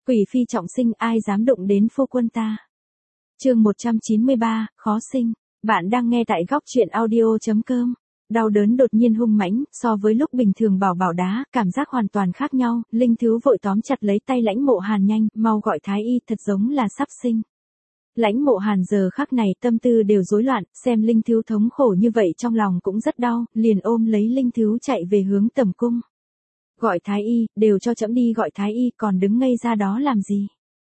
Quỷ phi trọng sinh, ai dám đụng đến phu quân ta. Chương 193, khó sinh. Bạn đang nghe tại góc truyện audio.com. Đau đớn đột nhiên hung mãnh, so với lúc bình thường bảo bảo đá, cảm giác hoàn toàn khác nhau. Linh Thứ vội tóm chặt lấy tay Lãnh Mộ Hàn, nhanh, mau gọi thái y, thật giống là sắp sinh. Lãnh Mộ Hàn giờ khắc này tâm tư đều rối loạn, xem Linh Thứ thống khổ như vậy trong lòng cũng rất đau, liền ôm lấy Linh Thứ chạy về hướng tầm cung. Gọi thái y, đều cho trẫm đi gọi thái y, còn đứng ngây ra đó làm gì?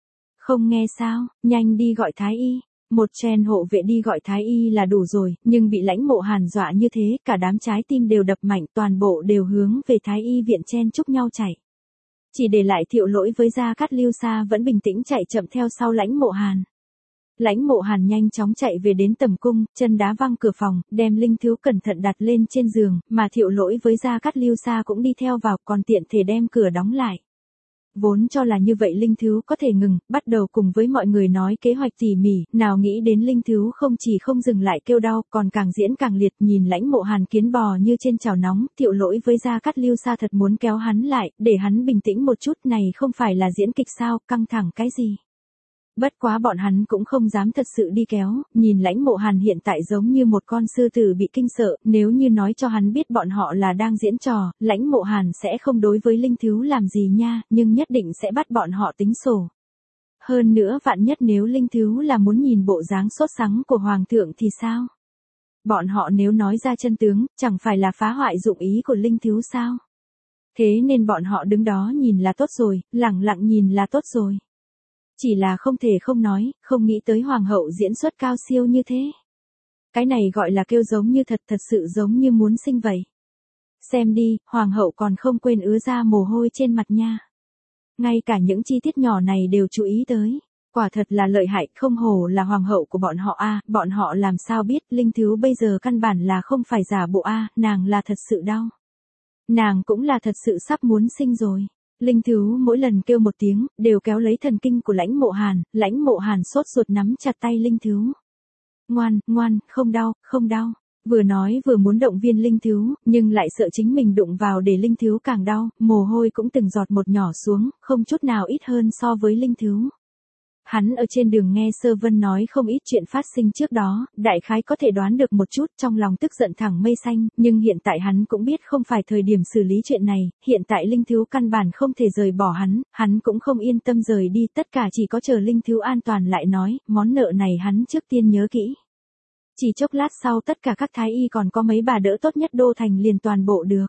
Không nghe sao, nhanh đi gọi thái y. Một chen hộ vệ đi gọi thái y là đủ rồi, nhưng bị Lãnh Mộ Hàn dọa như thế, cả đám trái tim đều đập mạnh, toàn bộ đều hướng về thái y viện chen chúc nhau chạy. Chỉ để lại Thiệu Lỗi với Gia Cát Lưu Sa vẫn bình tĩnh chạy chậm theo sau Lãnh Mộ Hàn. Lãnh Mộ Hàn nhanh chóng chạy về đến tầm cung, chân đá văng cửa phòng, đem Linh Thứ cẩn thận đặt lên trên giường, mà Thiệu Lỗi với Gia Cát Lưu Sa cũng đi theo vào, còn tiện thể đem cửa đóng lại. Vốn cho là như vậy Linh Thứ có thể ngừng, bắt đầu cùng với mọi người nói kế hoạch tỉ mỉ, nào nghĩ đến Linh Thứ không chỉ không dừng lại kêu đau, còn càng diễn càng liệt, nhìn Lãnh Mộ Hàn kiến bò như trên chảo nóng, Thiệu Lỗi với Gia Cát Lưu Sa thật muốn kéo hắn lại, để hắn bình tĩnh một chút, này không phải là diễn kịch sao, căng thẳng cái gì. Bất quá bọn hắn cũng không dám thật sự đi kéo, nhìn Lãnh Mộ Hàn hiện tại giống như một con sư tử bị kinh sợ, nếu như nói cho hắn biết bọn họ là đang diễn trò, Lãnh Mộ Hàn sẽ không đối với Linh Thứ làm gì nha, nhưng nhất định sẽ bắt bọn họ tính sổ. Hơn nữa vạn nhất nếu Linh Thứ là muốn nhìn bộ dáng sốt sắng của Hoàng thượng thì sao? Bọn họ nếu nói ra chân tướng, chẳng phải là phá hoại dụng ý của Linh Thứ sao? Thế nên bọn họ đứng đó nhìn là tốt rồi, lẳng lặng nhìn là tốt rồi. Chỉ là không thể không nói, không nghĩ tới hoàng hậu diễn xuất cao siêu như thế. Cái này gọi là kêu giống như thật, thật sự giống như muốn sinh vậy. Xem đi, hoàng hậu còn không quên ứa ra mồ hôi trên mặt nha. Ngay cả những chi tiết nhỏ này đều chú ý tới. Quả thật là lợi hại, không hổ là hoàng hậu của bọn họ a, bọn họ làm sao biết Linh Thứ bây giờ căn bản là không phải giả bộ a, nàng là thật sự đau. Nàng cũng là thật sự sắp muốn sinh rồi. Linh Thứ mỗi lần kêu một tiếng, đều kéo lấy thần kinh của Lãnh Mộ Hàn, Lãnh Mộ Hàn sốt ruột nắm chặt tay Linh Thứ. Ngoan, ngoan, không đau, không đau. Vừa nói vừa muốn động viên Linh Thứ, nhưng lại sợ chính mình đụng vào để Linh Thứ càng đau, mồ hôi cũng từng giọt một nhỏ xuống, không chút nào ít hơn so với Linh Thứ. Hắn ở trên đường nghe Sơ Vân nói không ít chuyện phát sinh trước đó, đại khái có thể đoán được một chút, trong lòng tức giận thẳng mây xanh, nhưng hiện tại hắn cũng biết không phải thời điểm xử lý chuyện này, hiện tại Linh Thứ căn bản không thể rời bỏ hắn cũng không yên tâm rời đi, tất cả chỉ có chờ Linh Thứ an toàn lại nói, món nợ này hắn trước tiên nhớ kỹ. Chỉ chốc lát sau tất cả các thái y còn có mấy bà đỡ tốt nhất đô thành liền toàn bộ được.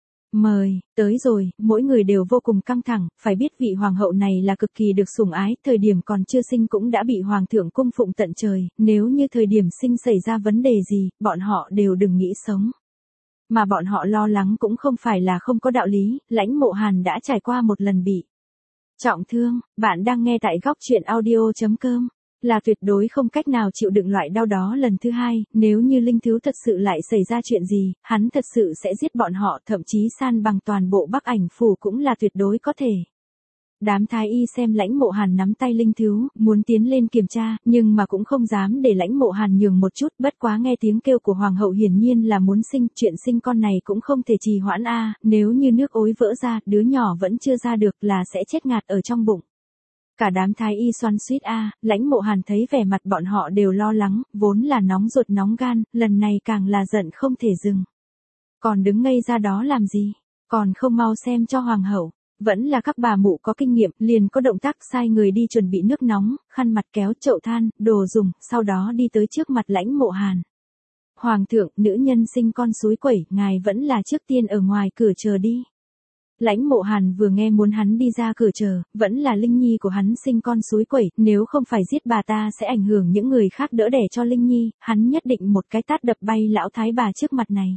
Mời, tới rồi, mỗi người đều vô cùng căng thẳng, phải biết vị hoàng hậu này là cực kỳ được sủng ái, thời điểm còn chưa sinh cũng đã bị hoàng thượng cung phụng tận trời, nếu như thời điểm sinh xảy ra vấn đề gì, bọn họ đều đừng nghĩ sống. Mà bọn họ lo lắng cũng không phải là không có đạo lý, Lãnh Mộ Hàn đã trải qua một lần bị trọng thương, bạn đang nghe tại góc truyện audio.com. Là tuyệt đối không cách nào chịu đựng loại đau đó lần thứ hai, nếu như Linh Thứ thật sự lại xảy ra chuyện gì, hắn thật sự sẽ giết bọn họ, thậm chí san bằng toàn bộ Bắc Ảnh phủ cũng là tuyệt đối có thể. Đám thái y xem Lãnh Mộ Hàn nắm tay Linh Thứ, muốn tiến lên kiểm tra, nhưng mà cũng không dám để Lãnh Mộ Hàn nhường một chút, bất quá nghe tiếng kêu của hoàng hậu hiển nhiên là muốn sinh, chuyện sinh con này cũng không thể trì hoãn a, nếu như nước ối vỡ ra, đứa nhỏ vẫn chưa ra được là sẽ chết ngạt ở trong bụng. Cả đám thái y xoắn xuýt a, Lãnh Mộ Hàn thấy vẻ mặt bọn họ đều lo lắng, vốn là nóng ruột nóng gan, lần này càng là giận không thể dừng. Còn đứng ngây ra đó làm gì, còn không mau xem cho hoàng hậu, vẫn là các bà mụ có kinh nghiệm, liền có động tác sai người đi chuẩn bị nước nóng, khăn mặt kéo, chậu than, đồ dùng, sau đó đi tới trước mặt Lãnh Mộ Hàn. Hoàng thượng, nữ nhân sinh con suối quẩy, ngài vẫn là trước tiên ở ngoài cửa chờ đi. Lãnh Mộ Hàn vừa nghe muốn hắn đi ra cửa chờ, vẫn là Linh Nhi của hắn sinh con suối quẩy, nếu không phải giết bà ta sẽ ảnh hưởng những người khác đỡ đẻ cho Linh Nhi, hắn nhất định một cái tát đập bay lão thái bà trước mặt này.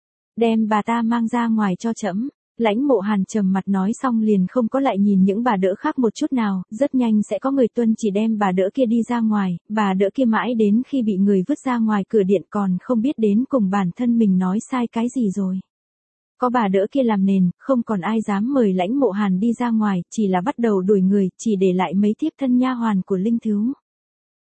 Đem bà ta mang ra ngoài cho trẫm. Lãnh Mộ Hàn trầm mặt nói xong liền không có lại nhìn những bà đỡ khác một chút nào, rất nhanh sẽ có người tuân chỉ đem bà đỡ kia đi ra ngoài, bà đỡ kia mãi đến khi bị người vứt ra ngoài cửa điện còn không biết đến cùng bản thân mình nói sai cái gì rồi. Có bà đỡ kia làm nền, không còn ai dám mời Lãnh Mộ Hàn đi ra ngoài, chỉ là bắt đầu đuổi người, chỉ để lại mấy thiếp thân nha hoàn của Linh Thứ.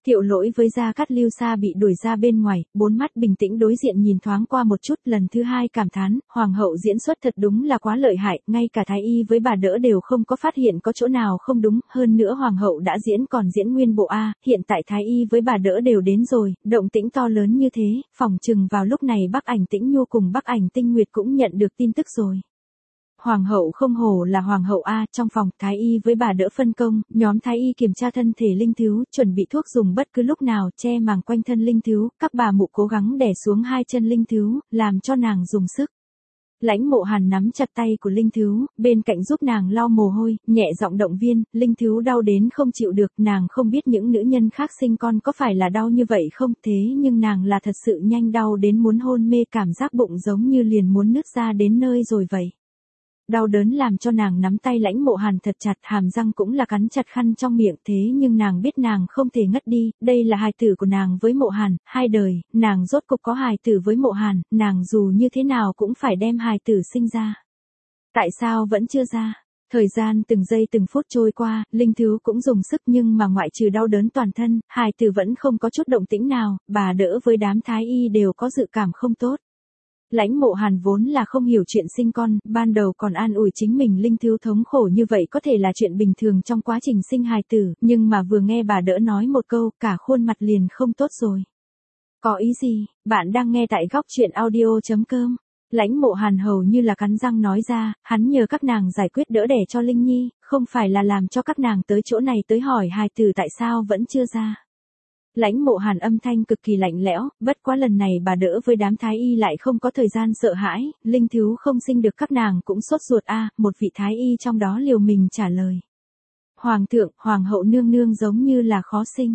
Thiệu Lỗi với Gia Cát Lưu Sa bị đuổi ra bên ngoài, bốn mắt bình tĩnh đối diện nhìn thoáng qua một chút, lần thứ hai cảm thán, hoàng hậu diễn xuất thật đúng là quá lợi hại, ngay cả thái y với bà đỡ đều không có phát hiện có chỗ nào không đúng, hơn nữa hoàng hậu đã diễn còn diễn nguyên bộ a, hiện tại thái y với bà đỡ đều đến rồi, động tĩnh to lớn như thế, phỏng chừng vào lúc này Bắc Ảnh Tĩnh Nhu cùng Bắc Ảnh Tinh Nguyệt cũng nhận được tin tức rồi. Hoàng hậu không hổ là hoàng hậu a, trong phòng thái y với bà đỡ phân công, nhóm thái y kiểm tra thân thể Linh Thiếu, chuẩn bị thuốc dùng bất cứ lúc nào, che màng quanh thân Linh Thiếu, các bà mụ cố gắng đè xuống hai chân Linh Thiếu, làm cho nàng dùng sức. Lãnh Mộ Hàn nắm chặt tay của Linh Thiếu, bên cạnh giúp nàng lau mồ hôi, nhẹ giọng động viên, Linh Thiếu đau đến không chịu được, nàng không biết những nữ nhân khác sinh con có phải là đau như vậy không, thế nhưng nàng là thật sự nhanh đau đến muốn hôn mê, cảm giác bụng giống như liền muốn nứt ra đến nơi rồi vậy. Đau đớn làm cho nàng nắm tay Lãnh Mộ Hàn thật chặt, hàm răng cũng là cắn chặt khăn trong miệng, thế nhưng nàng biết nàng không thể ngất đi, đây là hài tử của nàng với Mộ Hàn, hai đời, nàng rốt cục có hài tử với Mộ Hàn, nàng dù như thế nào cũng phải đem hài tử sinh ra. Tại sao vẫn chưa ra? Thời gian từng giây từng phút trôi qua, Linh Thiếu cũng dùng sức nhưng mà ngoại trừ đau đớn toàn thân, hài tử vẫn không có chút động tĩnh nào, bà đỡ với đám thái y đều có dự cảm không tốt. Lãnh Mộ Hàn vốn là không hiểu chuyện sinh con, ban đầu còn an ủi chính mình Linh Thiếu thống khổ như vậy có thể là chuyện bình thường trong quá trình sinh hài tử, nhưng mà vừa nghe bà đỡ nói một câu, cả khuôn mặt liền không tốt rồi. Có ý gì? Bạn đang nghe tại góc truyện audio.com. Lãnh Mộ Hàn hầu như là cắn răng nói ra, hắn nhờ các nàng giải quyết đỡ đẻ cho Linh Nhi, không phải là làm cho các nàng tới chỗ này tới hỏi hài tử tại sao vẫn chưa ra. Lãnh Mộ Hàn âm thanh cực kỳ lạnh lẽo, bất quá lần này bà đỡ với đám thái y lại không có thời gian sợ hãi, Linh Thiếu không sinh được các nàng cũng sốt ruột a, một vị thái y trong đó liều mình trả lời. Hoàng thượng, hoàng hậu nương nương giống như là khó sinh.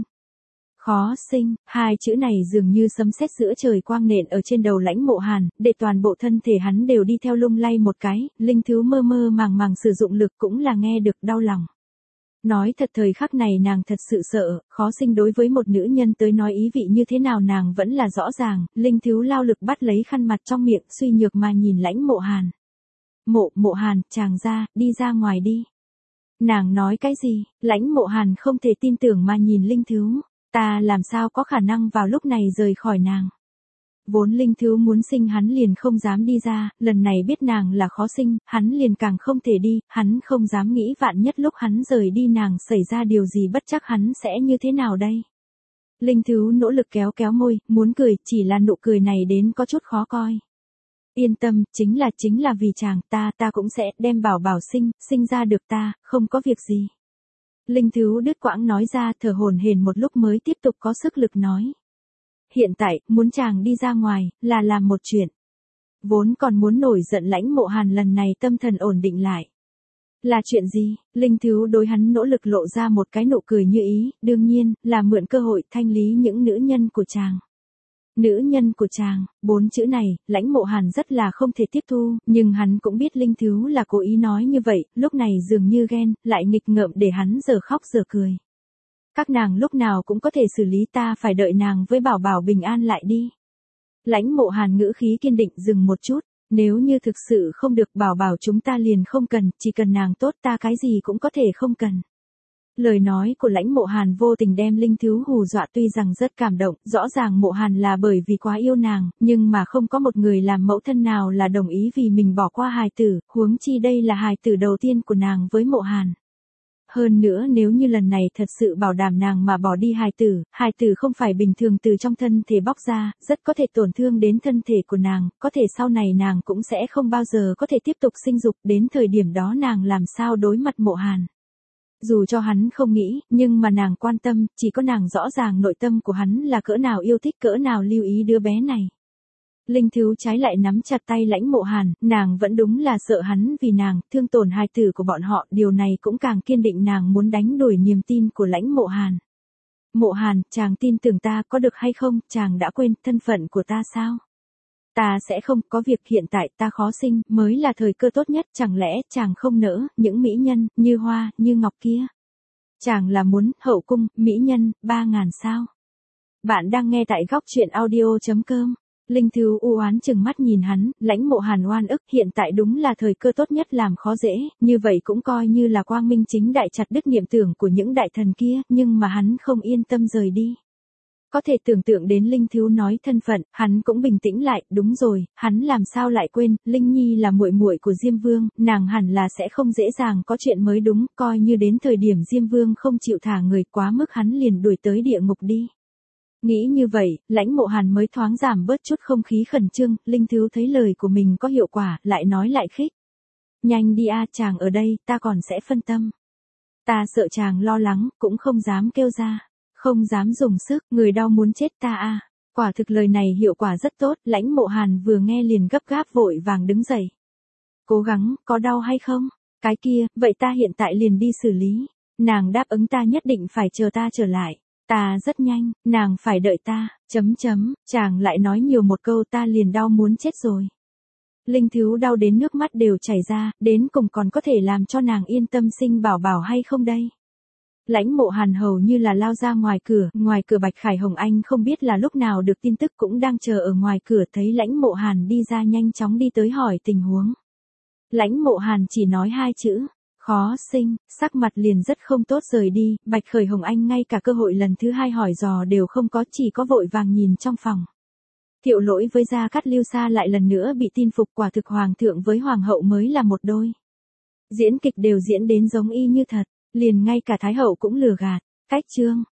Khó sinh, hai chữ này dường như sấm sét giữa trời quang nện ở trên đầu Lãnh Mộ Hàn, để toàn bộ thân thể hắn đều đi theo lung lay một cái, Linh Thiếu mơ mơ màng màng sử dụng lực cũng là nghe được đau lòng. Nói thật thời khắc này nàng thật sự sợ, khó sinh đối với một nữ nhân tới nói ý vị như thế nào nàng vẫn là rõ ràng, Linh Thiếu lao lực bắt lấy khăn mặt trong miệng suy nhược mà nhìn Lãnh Mộ Hàn. Mộ Hàn, chàng ra, đi ra ngoài đi. Nàng nói cái gì? Lãnh Mộ Hàn không thể tin tưởng mà nhìn Linh Thiếu, ta làm sao có khả năng vào lúc này rời khỏi nàng. Vốn Linh Thiếu muốn sinh hắn liền không dám đi ra, lần này biết nàng là khó sinh, hắn liền càng không thể đi, hắn không dám nghĩ vạn nhất lúc hắn rời đi nàng xảy ra điều gì bất chắc hắn sẽ như thế nào đây. Linh Thiếu nỗ lực kéo kéo môi, muốn cười, chỉ là nụ cười này đến có chút khó coi. Yên tâm, chính là vì chàng, ta cũng sẽ đem bảo bảo sinh ra được ta, không có việc gì. Linh Thiếu đứt quãng nói ra, thở hổn hển một lúc mới tiếp tục có sức lực nói. Hiện tại, muốn chàng đi ra ngoài, là làm một chuyện. Vốn còn muốn nổi giận Lãnh Mộ Hàn lần này tâm thần ổn định lại. Là chuyện gì? Linh Thiếu đối hắn nỗ lực lộ ra một cái nụ cười như ý, đương nhiên, là mượn cơ hội thanh lý những nữ nhân của chàng. Nữ nhân của chàng, 4 chữ này, Lãnh Mộ Hàn rất là không thể tiếp thu, nhưng hắn cũng biết Linh Thiếu là cố ý nói như vậy, lúc này dường như ghen, lại nghịch ngợm để hắn giờ khóc giờ cười. Các nàng lúc nào cũng có thể xử lý, ta phải đợi nàng với bảo bảo bình an lại đi. Lãnh Mộ Hàn ngữ khí kiên định, dừng một chút, nếu như thực sự không được bảo bảo chúng ta liền không cần, chỉ cần nàng tốt ta cái gì cũng có thể không cần. Lời nói của Lãnh Mộ Hàn vô tình đem Linh Thiếu hù dọa, tuy rằng rất cảm động, rõ ràng Mộ Hàn là bởi vì quá yêu nàng, nhưng mà không có một người làm mẫu thân nào là đồng ý vì mình bỏ qua hài tử, huống chi đây là hài tử đầu tiên của nàng với Mộ Hàn. Hơn nữa nếu như lần này thật sự bảo đảm nàng mà bỏ đi hài tử không phải bình thường từ trong thân thể bóc ra, rất có thể tổn thương đến thân thể của nàng, có thể sau này nàng cũng sẽ không bao giờ có thể tiếp tục sinh dục, đến thời điểm đó nàng làm sao đối mặt Mộ Hàn. Dù cho hắn không nghĩ, nhưng mà nàng quan tâm, chỉ có nàng rõ ràng nội tâm của hắn là cỡ nào yêu thích, cỡ nào lưu ý đứa bé này. Linh Thiếu trái lại nắm chặt tay Lãnh Mộ Hàn, nàng vẫn đúng là sợ hắn vì nàng, thương tổn hài tử của bọn họ, điều này cũng càng kiên định nàng muốn đánh đuổi niềm tin của Lãnh Mộ Hàn. Mộ Hàn, chàng tin tưởng ta có được hay không, chàng đã quên thân phận của ta sao? Ta sẽ không, có việc hiện tại ta khó sinh, mới là thời cơ tốt nhất, chẳng lẽ chàng không nỡ, những mỹ nhân, như hoa, như ngọc kia. Chàng là muốn, hậu cung, mỹ nhân, 3.000 sao? Bạn đang nghe tại góc truyện audio.com. Linh Thứ u oán chừng mắt nhìn hắn, Lãnh Mộ Hàn oan ức, hiện tại đúng là thời cơ tốt nhất làm khó dễ, như vậy cũng coi như là quang minh chính đại chặt đứt niệm tưởng của những đại thần kia, nhưng mà hắn không yên tâm rời đi. Có thể tưởng tượng đến Linh Thứ nói thân phận, hắn cũng bình tĩnh lại, đúng rồi, hắn làm sao lại quên, Linh Nhi là muội muội của Diêm Vương, nàng hẳn là sẽ không dễ dàng có chuyện mới đúng, coi như đến thời điểm Diêm Vương không chịu thả người quá mức hắn liền đuổi tới địa ngục đi. Nghĩ như vậy, Lãnh Mộ Hàn mới thoáng giảm bớt chút không khí khẩn trương, Linh Thứ thấy lời của mình có hiệu quả, lại nói lại khích. Nhanh đi a, chàng ở đây, ta còn sẽ phân tâm. Ta sợ chàng lo lắng, cũng không dám kêu ra. Không dám dùng sức, người đau muốn chết ta a. Quả thực lời này hiệu quả rất tốt, Lãnh Mộ Hàn vừa nghe liền gấp gáp vội vàng đứng dậy. Cố gắng, có đau hay không? Cái kia, vậy ta hiện tại liền đi xử lý. Nàng đáp ứng ta nhất định phải chờ ta trở lại. Ta rất nhanh, nàng phải đợi ta, chàng lại nói nhiều một câu ta liền đau muốn chết rồi. Linh Thứ đau đến nước mắt đều chảy ra, đến cùng còn có thể làm cho nàng yên tâm sinh bảo bảo hay không đây? Lãnh Mộ Hàn hầu như là lao ra ngoài cửa Bạch Khải Hồng Anh không biết là lúc nào được tin tức cũng đang chờ ở ngoài cửa thấy Lãnh Mộ Hàn đi ra nhanh chóng đi tới hỏi tình huống. Lãnh Mộ Hàn chỉ nói 2 chữ, khó sinh, sắc mặt liền rất không tốt rời đi, Bạch Khởi Hồng Anh ngay cả cơ hội lần thứ 2 hỏi dò đều không có, chỉ có vội vàng nhìn trong phòng. Thiệu Lỗi với Gia Cát Lưu Sa lại lần nữa bị tin phục, quả thực hoàng thượng với hoàng hậu mới là một đôi. Diễn kịch đều diễn đến giống y như thật, liền ngay cả thái hậu cũng lừa gạt. Cách chương